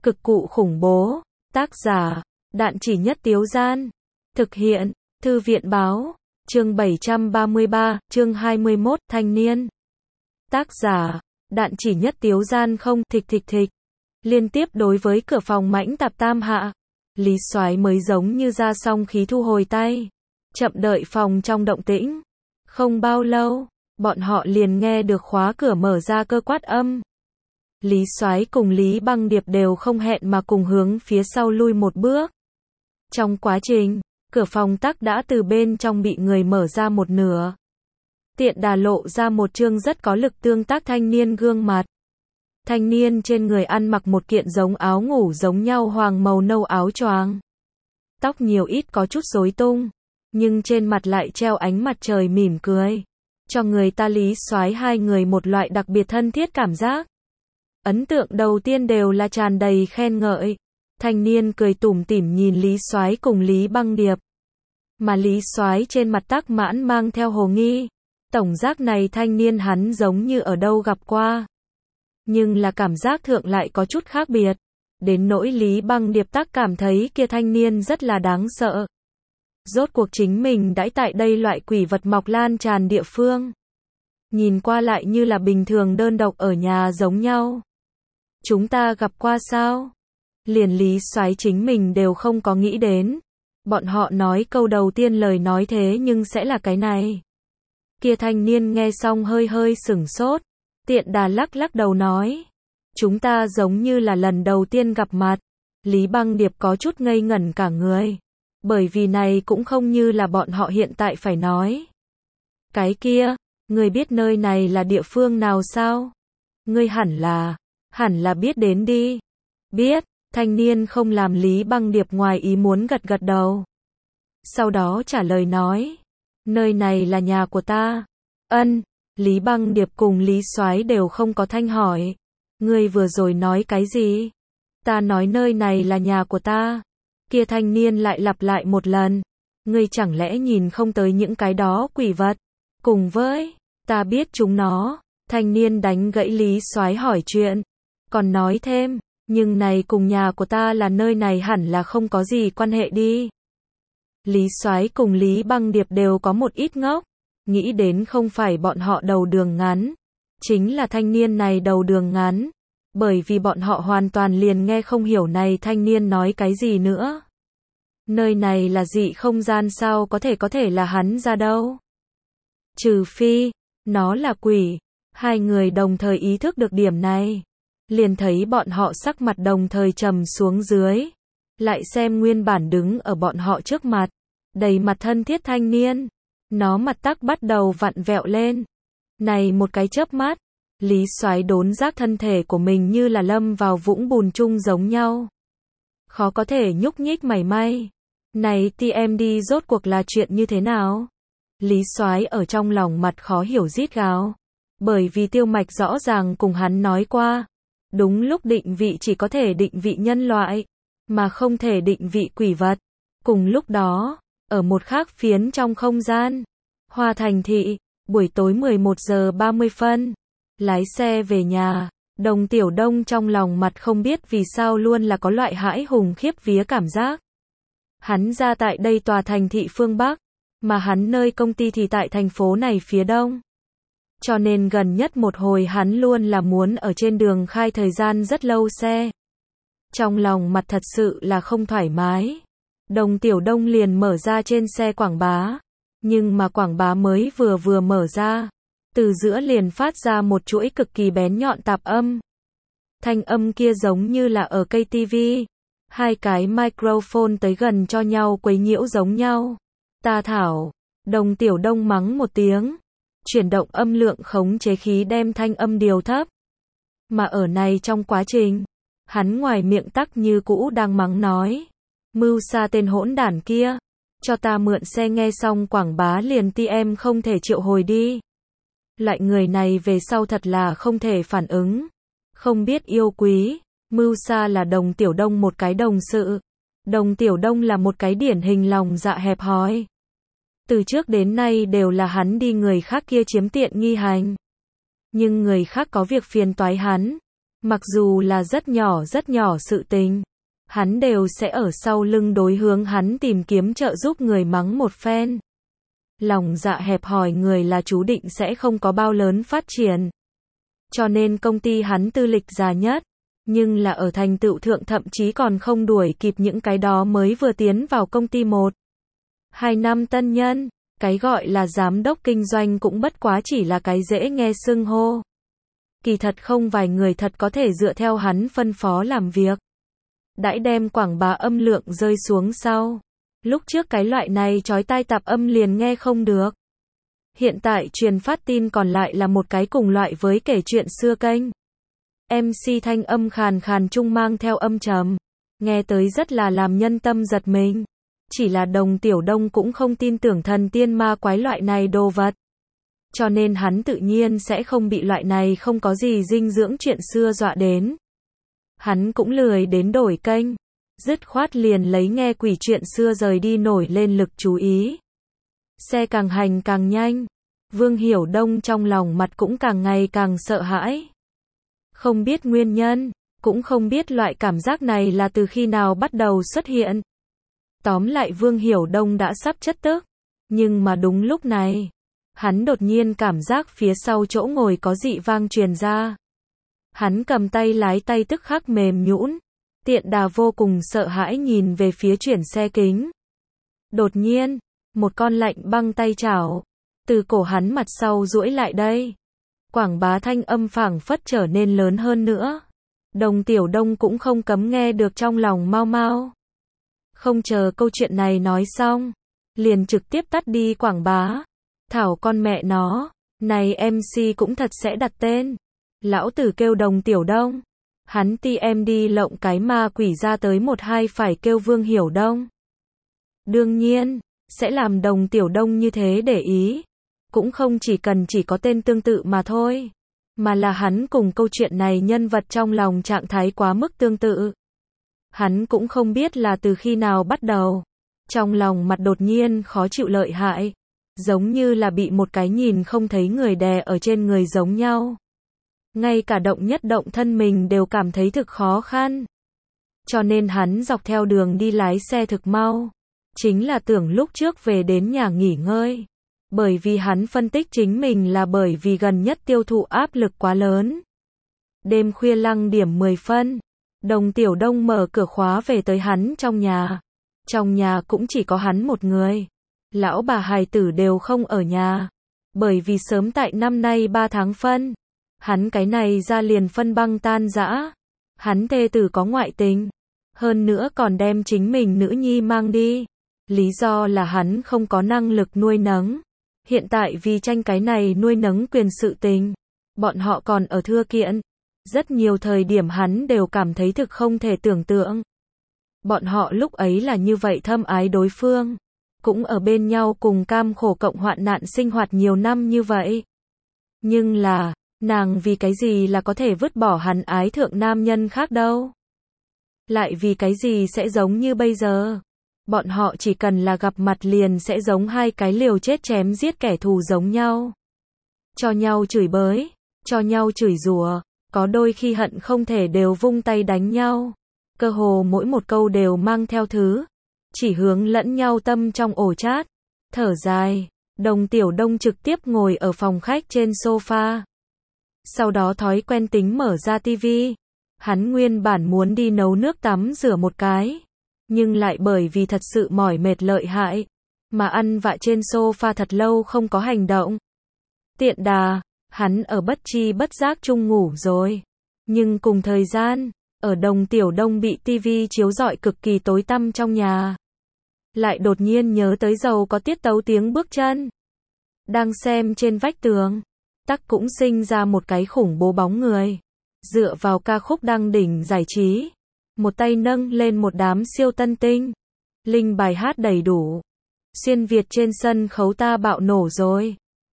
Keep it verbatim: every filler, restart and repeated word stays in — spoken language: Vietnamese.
Cực cụ khủng bố. Tác giả, Đạn Chỉ Nhất Tiếu Gian. Thực hiện, Thư viện Báo. Chương bảy trăm ba mươi ba, chương hai mươi mốt, thanh niên. Tác giả, Đạn Chỉ Nhất Tiếu Gian. Không, thịch thịch thịch. Liên tiếp đối với cửa phòng mãnh tạp tam hạ. Lý Soái mới giống như ra xong khí thu hồi tay. Chậm đợi phòng trong động tĩnh. Không bao lâu, bọn họ liền nghe được khóa cửa mở ra cơ quát âm. Lý Soái cùng Lý Băng Điệp đều không hẹn mà cùng hướng phía sau lui một bước. Trong quá trình, cửa phòng tắc đã từ bên trong bị người mở ra một nửa. Tiện đà lộ ra một trương rất có lực tương tác thanh niên gương mặt. Thanh niên trên người ăn mặc một kiện giống áo ngủ giống nhau hoàng màu nâu áo choàng. Tóc nhiều ít có chút rối tung, nhưng trên mặt lại treo ánh mặt trời mỉm cười, cho người ta Lý Soái hai người một loại đặc biệt thân thiết cảm giác. Ấn tượng đầu tiên đều là tràn đầy khen ngợi. Thanh niên cười tủm tỉm nhìn Lý Soái cùng Lý Băng Điệp. Mà Lý Soái trên mặt tắc mãn mang theo hồ nghi. Tổng giác này thanh niên hắn giống như ở đâu gặp qua. Nhưng là cảm giác thượng lại có chút khác biệt. Đến nỗi Lý Băng Điệp tắc cảm thấy kia thanh niên rất là đáng sợ. Rốt cuộc chính mình đãi tại đây loại quỷ vật mọc lan tràn địa phương. Nhìn qua lại như là bình thường đơn độc ở nhà giống nhau. Chúng ta gặp qua sao? Liền Lý Soái chính mình đều không có nghĩ đến. Bọn họ nói câu đầu tiên lời nói thế nhưng sẽ là cái này. Kia thanh niên nghe xong hơi hơi sửng sốt. Tiện đà lắc lắc đầu nói. Chúng ta giống như là lần đầu tiên gặp mặt. Lý Băng Điệp có chút ngây ngẩn cả người. Bởi vì này cũng không như là bọn họ hiện tại phải nói. Cái kia, ngươi biết nơi này là địa phương nào sao? Ngươi hẳn là, hẳn là biết đến đi. Biết, thanh niên không làm Lý Băng Điệp ngoài ý muốn gật gật đầu. Sau đó trả lời nói, nơi này là nhà của ta. Ân, Lý Băng Điệp cùng Lý Soái đều không có thanh hỏi. Ngươi vừa rồi nói cái gì? Ta nói nơi này là nhà của ta. Kia thanh niên lại lặp lại một lần. Ngươi chẳng lẽ nhìn không tới những cái đó quỷ vật? Cùng với, ta biết chúng nó. Thanh niên đánh gãy Lý Soái hỏi chuyện. Còn nói thêm, nhưng này cùng nhà của ta là nơi này hẳn là không có gì quan hệ đi. Lý Soái cùng Lý Băng Điệp đều có một ít ngốc. Nghĩ đến không phải bọn họ đầu đường ngắn. Chính là thanh niên này đầu đường ngắn. Bởi vì bọn họ hoàn toàn liền nghe không hiểu này thanh niên nói cái gì nữa. Nơi này là dị không gian sao có thể có thể là hắn ra đâu. Trừ phi, nó là quỷ. Hai người đồng thời ý thức được điểm này. Liền thấy bọn họ sắc mặt đồng thời trầm xuống dưới. Lại xem nguyên bản đứng ở bọn họ trước mặt. Đầy mặt thân thiết thanh niên. Nó mặt tắc bắt đầu vặn vẹo lên. Này một cái chớp mắt. Lý Soái đốn giác thân thể của mình như là lâm vào vũng bùn chung giống nhau. Khó có thể nhúc nhích mảy may. Này tê em đê rốt cuộc là chuyện như thế nào? Lý Soái ở trong lòng mặt khó hiểu rít gào. Bởi vì Tiêu Mạch rõ ràng cùng hắn nói qua. Đúng lúc định vị chỉ có thể định vị nhân loại. Mà không thể định vị quỷ vật. Cùng lúc đó, ở một khác phiến trong không gian. Hoa Thành Thị, buổi tối mười một giờ ba mươi phân. Lái xe về nhà, Đồng Tiểu Đông trong lòng mặt không biết vì sao luôn là có loại hãi hùng khiếp vía cảm giác. Hắn ra tại đây tòa thành thị phương Bắc, mà hắn nơi công ty thì tại thành phố này phía Đông. Cho nên gần nhất một hồi hắn luôn là muốn ở trên đường khai thời gian rất lâu xe. Trong lòng mặt thật sự là không thoải mái. Đồng Tiểu Đông liền mở ra trên xe quảng bá. Nhưng mà quảng bá mới vừa vừa mở ra. Từ giữa liền phát ra một chuỗi cực kỳ bén nhọn tạp âm. Thanh âm kia giống như là ở cây tivi. Hai cái microphone tới gần cho nhau quấy nhiễu giống nhau. Ta thảo, Đồng Tiểu Đông mắng một tiếng. Chuyển động âm lượng khống chế khí đem thanh âm điều thấp. Mà ở này trong quá trình, hắn ngoài miệng tắc như cũ đang mắng nói. Mưu sa tên hỗn đản kia. Cho ta mượn xe nghe xong quảng bá liền ti em không thể triệu hồi đi. Loại người này về sau thật là không thể phản ứng. Không biết yêu quý. Mưu sa là Đồng Tiểu Đông một cái đồng sự. Đồng Tiểu Đông là một cái điển hình lòng dạ hẹp hòi. Từ trước đến nay đều là hắn đi người khác kia chiếm tiện nghi hành. Nhưng người khác có việc phiền toái hắn. Mặc dù là rất nhỏ rất nhỏ sự tình, hắn đều sẽ ở sau lưng đối hướng hắn tìm kiếm trợ giúp người mắng một phen. Lòng dạ hẹp hòi người là chú định sẽ không có bao lớn phát triển. Cho nên công ty hắn tư lịch già nhất, nhưng là ở thành tựu thượng thậm chí còn không đuổi kịp những cái đó mới vừa tiến vào công ty một, hai năm tân nhân. Cái gọi là giám đốc kinh doanh cũng bất quá chỉ là cái dễ nghe xưng hô. Kỳ thật không vài người thật có thể dựa theo hắn phân phó làm việc. Đãi đem quảng bá âm lượng rơi xuống sau. Lúc trước cái loại này chói tai tạp âm liền nghe không được. Hiện tại truyền phát tin còn lại là một cái cùng loại với kể chuyện xưa kênh. em xê thanh âm khàn khàn trung mang theo âm trầm. Nghe tới rất là làm nhân tâm giật mình. Chỉ là Đồng Tiểu Đông cũng không tin tưởng thần tiên ma quái loại này đồ vật. Cho nên hắn tự nhiên sẽ không bị loại này không có gì dinh dưỡng chuyện xưa dọa đến. Hắn cũng lười đến đổi kênh. Dứt khoát liền lấy nghe quỷ chuyện xưa rời đi nổi lên lực chú ý. Xe càng hành càng nhanh. Vương Hiểu Đông trong lòng mặt cũng càng ngày càng sợ hãi. Không biết nguyên nhân, cũng không biết loại cảm giác này là từ khi nào bắt đầu xuất hiện. Tóm lại Vương Hiểu Đông đã sắp chất tức. Nhưng mà đúng lúc này, hắn đột nhiên cảm giác phía sau chỗ ngồi có dị vang truyền ra. Hắn cầm tay lái tay tức khắc mềm nhũn, tiện đà vô cùng sợ hãi nhìn về phía chuyển xe kính. Đột nhiên, một con lạnh băng tay chảo từ cổ hắn mặt sau duỗi lại đây. Quảng bá thanh âm phảng phất trở nên lớn hơn nữa. Đồng Tiểu Đông cũng không cấm nghe được trong lòng mau mau. Không chờ câu chuyện này nói xong, liền trực tiếp tắt đi quảng bá. Thảo con mẹ nó, này em xê cũng thật sẽ đặt tên. Lão tử kêu Đồng Tiểu Đông. Hắn ti em đi lộng cái ma quỷ ra tới một hai phải kêu Vương Hiểu Đông. Đương nhiên, sẽ làm Đồng Tiểu Đông như thế để ý. Cũng không chỉ cần chỉ có tên tương tự mà thôi. Mà là hắn cùng câu chuyện này nhân vật trong lòng trạng thái quá mức tương tự. Hắn cũng không biết là từ khi nào bắt đầu. Trong lòng mặt đột nhiên khó chịu lợi hại. Giống như là bị một cái nhìn không thấy người đè ở trên người giống nhau. Ngay cả động nhất động thân mình đều cảm thấy thực khó khăn. Cho nên hắn dọc theo đường đi lái xe thực mau. Chính là tưởng lúc trước về đến nhà nghỉ ngơi. Bởi vì hắn phân tích chính mình là bởi vì gần nhất tiêu thụ áp lực quá lớn. Đêm khuya lăng điểm mười phân. Đồng Tiểu Đông mở cửa khóa về tới hắn trong nhà. Trong nhà cũng chỉ có hắn một người. Lão bà hài tử đều không ở nhà. Bởi vì sớm tại năm nay ba tháng phân. Hắn cái này ra liền phân băng tan rã. Hắn thê tử có ngoại tình. Hơn nữa còn đem chính mình nữ nhi mang đi. Lý do là hắn không có năng lực nuôi nấng. Hiện tại vì tranh cái này nuôi nấng quyền sự tình. Bọn họ còn ở thưa kiện. Rất nhiều thời điểm hắn đều cảm thấy thực không thể tưởng tượng. Bọn họ lúc ấy là như vậy thâm ái đối phương. Cũng ở bên nhau cùng cam khổ cộng hoạn nạn sinh hoạt nhiều năm như vậy. Nhưng là, nàng vì cái gì là có thể vứt bỏ hắn ái thượng nam nhân khác đâu. Lại vì cái gì sẽ giống như bây giờ. Bọn họ chỉ cần là gặp mặt liền sẽ giống hai cái liều chết chém giết kẻ thù giống nhau. Cho nhau chửi bới, cho nhau chửi rủa, có đôi khi hận không thể đều vung tay đánh nhau. Cơ hồ mỗi một câu đều mang theo thứ, chỉ hướng lẫn nhau tâm trong ổ chát. Thở dài, Đồng Tiểu Đông trực tiếp ngồi ở phòng khách trên sofa. Sau đó thói quen tính mở ra tivi. Hắn nguyên bản muốn đi nấu nước tắm rửa một cái. Nhưng lại bởi vì thật sự mỏi mệt lợi hại. Mà ăn vạ trên sofa thật lâu không có hành động. Tiện đà, hắn ở bất chi bất giác chung ngủ rồi. Nhưng cùng thời gian, ở Đồng Tiểu Đông bị tivi chiếu rọi cực kỳ tối tăm trong nhà. Lại đột nhiên nhớ tới giàu có tiết tấu tiếng bước chân. Đang xem trên vách tường. Tắc cũng sinh ra một cái khủng bố bóng người. Dựa vào ca khúc đăng đỉnh giải trí. Một tay nâng lên một đám siêu tân tinh. Linh bài hát đầy đủ. Xuyên Việt trên sân khấu ta bạo nổ rồi.